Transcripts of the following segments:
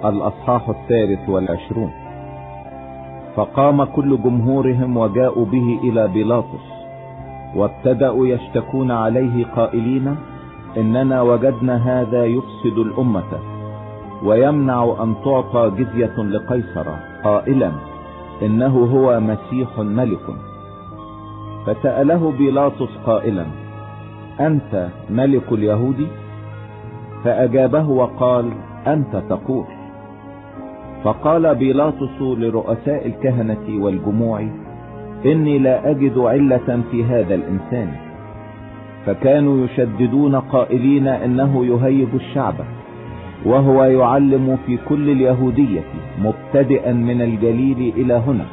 الأصحاح 23. فقام كل جمهورهم وجاءوا به إلى بيلاطس، وابتدأوا يشتكون عليه قائلين: إننا وجدنا هذا يفسد الأمة ويمنع أن تعطى جزية لقيصر، قائلا: إنه هو مسيح ملك. فسأله بيلاطس قائلا: أنت ملك اليهود؟ فأجابه وقال: أنت تقول. فقال بيلاطس لرؤساء الكهنة والجموع: إني لا أجد علة في هذا الإنسان. فكانوا يشددون قائلين: إنه يهيج الشعب، وهو يعلم في كل اليهودية مبتدئا من الجليل إلى هنا.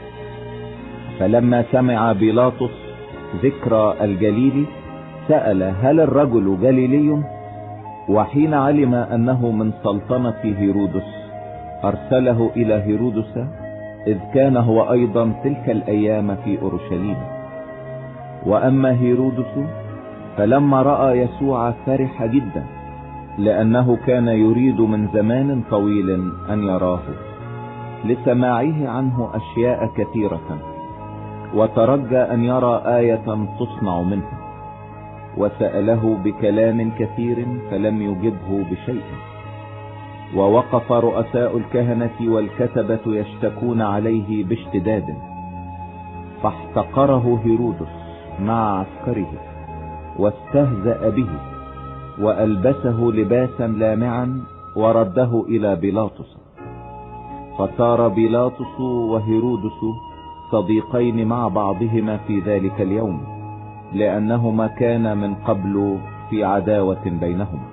فلما سمع بيلاطس ذكر الجليل سأل: هل الرجل جليلي؟ وحين علم أنه من سلطنة هيرودس أرسله إلى هيرودس، إذ كان هو أيضا تلك الأيام في أورشليم. وأما هيرودس فلما رأى يسوع فرح جدا، لأنه كان يريد من زمان طويل أن يراه، لسماعه عنه أشياء كثيرة، وترجى أن يرى آية تصنع منه. وسأله بكلام كثير فلم يجبه بشيء. ووقف رؤساء الكهنة والكتبة يشتكون عليه باشتداد، فاحتقره هيرودس مع عسكره واستهزأ به، وألبسه لباسا لامعا ورده إلى بيلاطس. فصار بيلاطس وهيرودس صديقين مع بعضهما في ذلك اليوم، لأنهما كان من قبل في عداوة بينهما.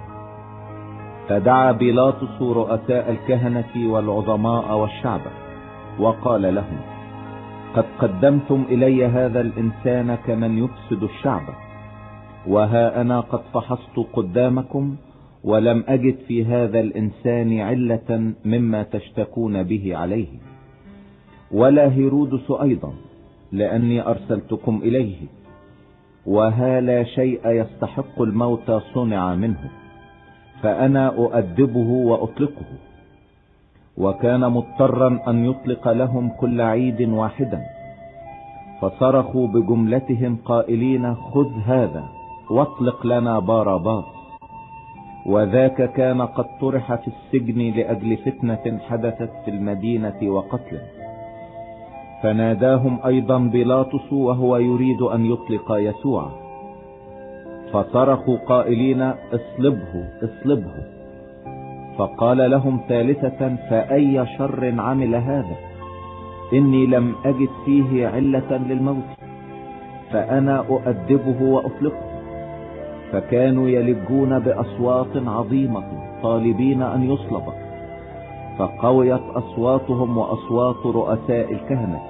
فدعا بيلاطس رؤساء الكهنة والعظماء والشعب وقال لهم: قد قدمتم إلي هذا الإنسان كمن يفسد الشعب، وها أنا قد فحصت قدامكم ولم أجد في هذا الإنسان علة مما تشتكون به عليه، ولا هيرودس أيضا، لأني أرسلتكم إليه. وها لا شيء يستحق الموت صنع منه، فأنا أؤدبه وأطلقه. وكان مضطرا أن يطلق لهم كل عيد واحدا. فصرخوا بجملتهم قائلين: خذ هذا واطلق لنا باراباس. وذاك كان قد طرح في السجن لأجل فتنة حدثت في المدينة وقتل. فناداهم أيضا بيلاطس وهو يريد أن يطلق يسوع، فصرخوا قائلين: اصلبه اصلبه. فقال لهم ثالثة: فأي شر عمل هذا؟ إني لم أجد فيه علة للموت، فأنا أؤدبه وأطلقه. فكانوا يلجون بأصوات عظيمة طالبين أن يصلب، فقويت أصواتهم وأصوات رؤساء الكهنة.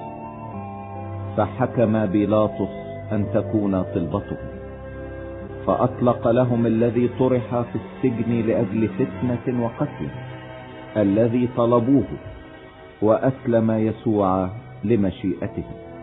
فحكم بيلاطس أن تكون طلبته، فأطلق لهم الذي طرح في السجن لأجل فتنة وقتل الذي طلبوه، وأسلم يسوع لمشيئته.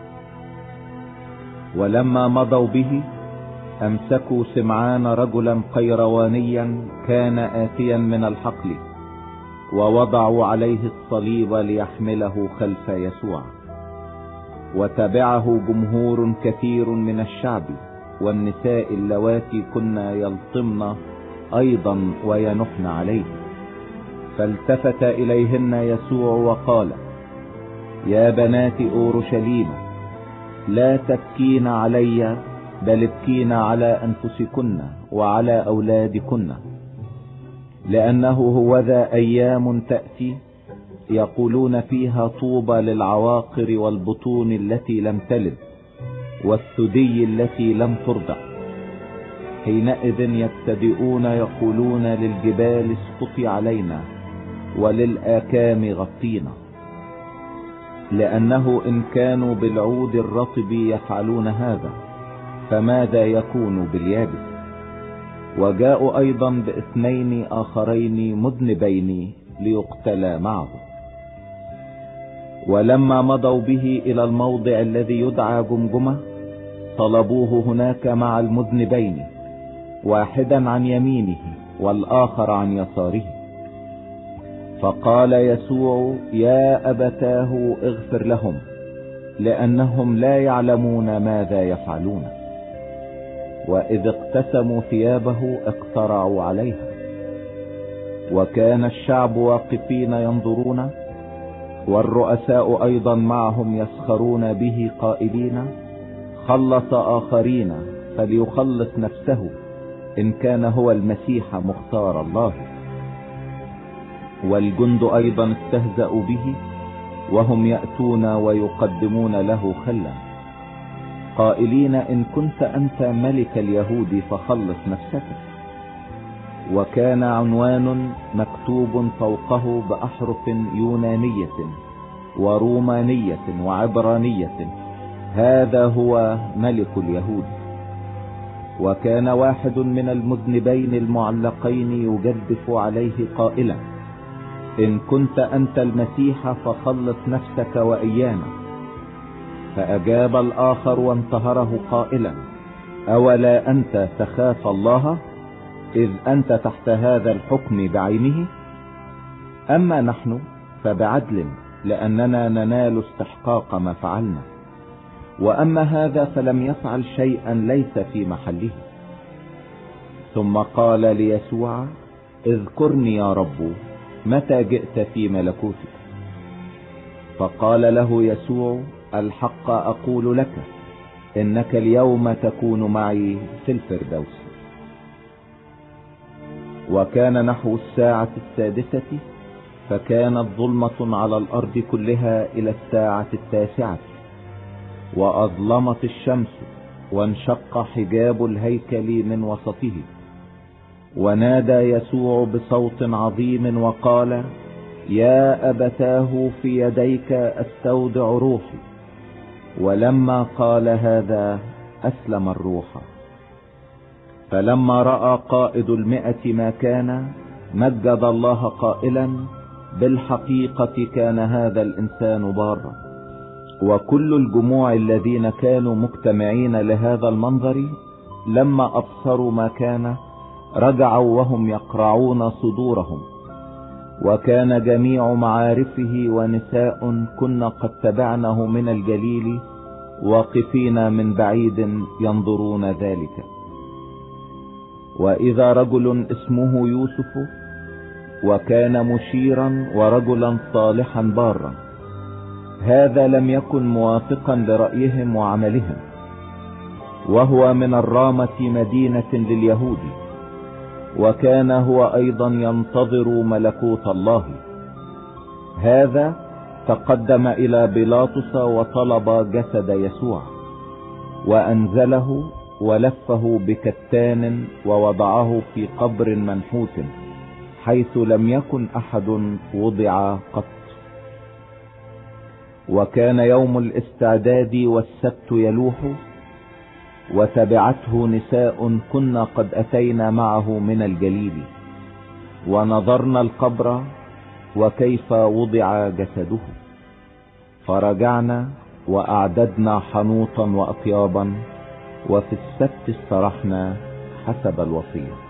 ولما مضوا به أمسكوا سمعان رجلا قيروانيا كان آتيا من الحقل، ووضعوا عليه الصليب ليحمله خلف يسوع. وتبعه جمهور كثير من الشعب والنساء اللواتي كن يلطمن أيضا وينحن عليه. فالتفت إليهن يسوع وقال: يا بنات أورشليم، لا تبكين علي، بل ابكين على أنفسكن وعلى أولادكن، لأنه هوذا أيام تأتي يقولون فيها طوبى للعواقر والبطون التي لم تلد والثدي التي لم ترضع. حينئذ يبتدئون يقولون للجبال اسقطي علينا وللآكام غطينا، لأنه إن كانوا بالعود الرطب يفعلون هذا فماذا يكون باليابس؟ وجاءوا أيضا باثنين آخرين مذنبين ليقتلا معه. ولما مضوا به إلى الموضع الذي يدعى جمجمة طلبوه هناك مع المذنبين، واحدا عن يمينه والآخر عن يساره. فقال يسوع: يا أبتاه اغفر لهم، لأنهم لا يعلمون ماذا يفعلون. وإذ اقتسموا ثيابه اقترعوا عليها. وكان الشعب واقفين ينظرون، والرؤساء أيضا معهم يسخرون به قائلين: خلص آخرين فليخلص نفسه إن كان هو المسيح مختار الله. والجند أيضا استهزأوا به، وهم يأتون ويقدمون له خلا قائلين: إن كنت أنت ملك اليهود فخلص نفسك. وكان عنوان مكتوب فوقه بأحرف يونانية ورومانية وعبرانية: هذا هو ملك اليهود. وكان واحد من المذنبين المعلقين يجدف عليه قائلا: إن كنت أنت المسيح فخلص نفسك وإيانا. فأجاب الآخر وانتهره قائلا: أولا أنت تخاف الله، إذ أنت تحت هذا الحكم بعينه؟ أما نحن فبعدل، لأننا ننال استحقاق ما فعلنا. وأما هذا فلم يفعل شيئا ليس في محله. ثم قال ليسوع: اذكرني يا رب متى جئت في ملكوتك. فقال له يسوع: الحق أقول لك إنك اليوم تكون معي في الفردوس. وكان نحو 6:00، فكانت ظلمة على الأرض كلها إلى 9:00، وأظلمت الشمس، وانشق حجاب الهيكل من وسطه. ونادى يسوع بصوت عظيم وقال: يا أبتاه في يديك أستودع روحي. ولما قال هذا أسلم الروح. فلما رأى قائد 100 ما كان، مجد الله قائلا: بالحقيقة كان هذا الإنسان بارا. وكل الجموع الذين كانوا مجتمعين لهذا المنظر لما أبصروا ما كان رجعوا وهم يقرعون صدورهم. وكان جميع معارفه ونساء كنا قد تبعنه من الجليل واقفين من بعيد ينظرون ذلك. وإذا رجل اسمه يوسف، وكان مشيرا ورجلا صالحا بارا، هذا لم يكن موافقا لرأيهم وعملهم، وهو من الرامة مدينة لليهود، وكان هو أيضا ينتظر ملكوت الله. هذا تقدم إلى بيلاطس وطلب جسد يسوع، وأنزله ولفه بكتان ووضعه في قبر منحوت حيث لم يكن أحد وضع قط. وكان يوم الاستعداد والسبت يلوح، وتبعته نساء كنا قد أتينا معه من الجليل، ونظرنا القبر وكيف وضع جسده، فرجعنا وأعددنا حنوطا وأطيابا، وفي السبت استرحنا حسب الوصية.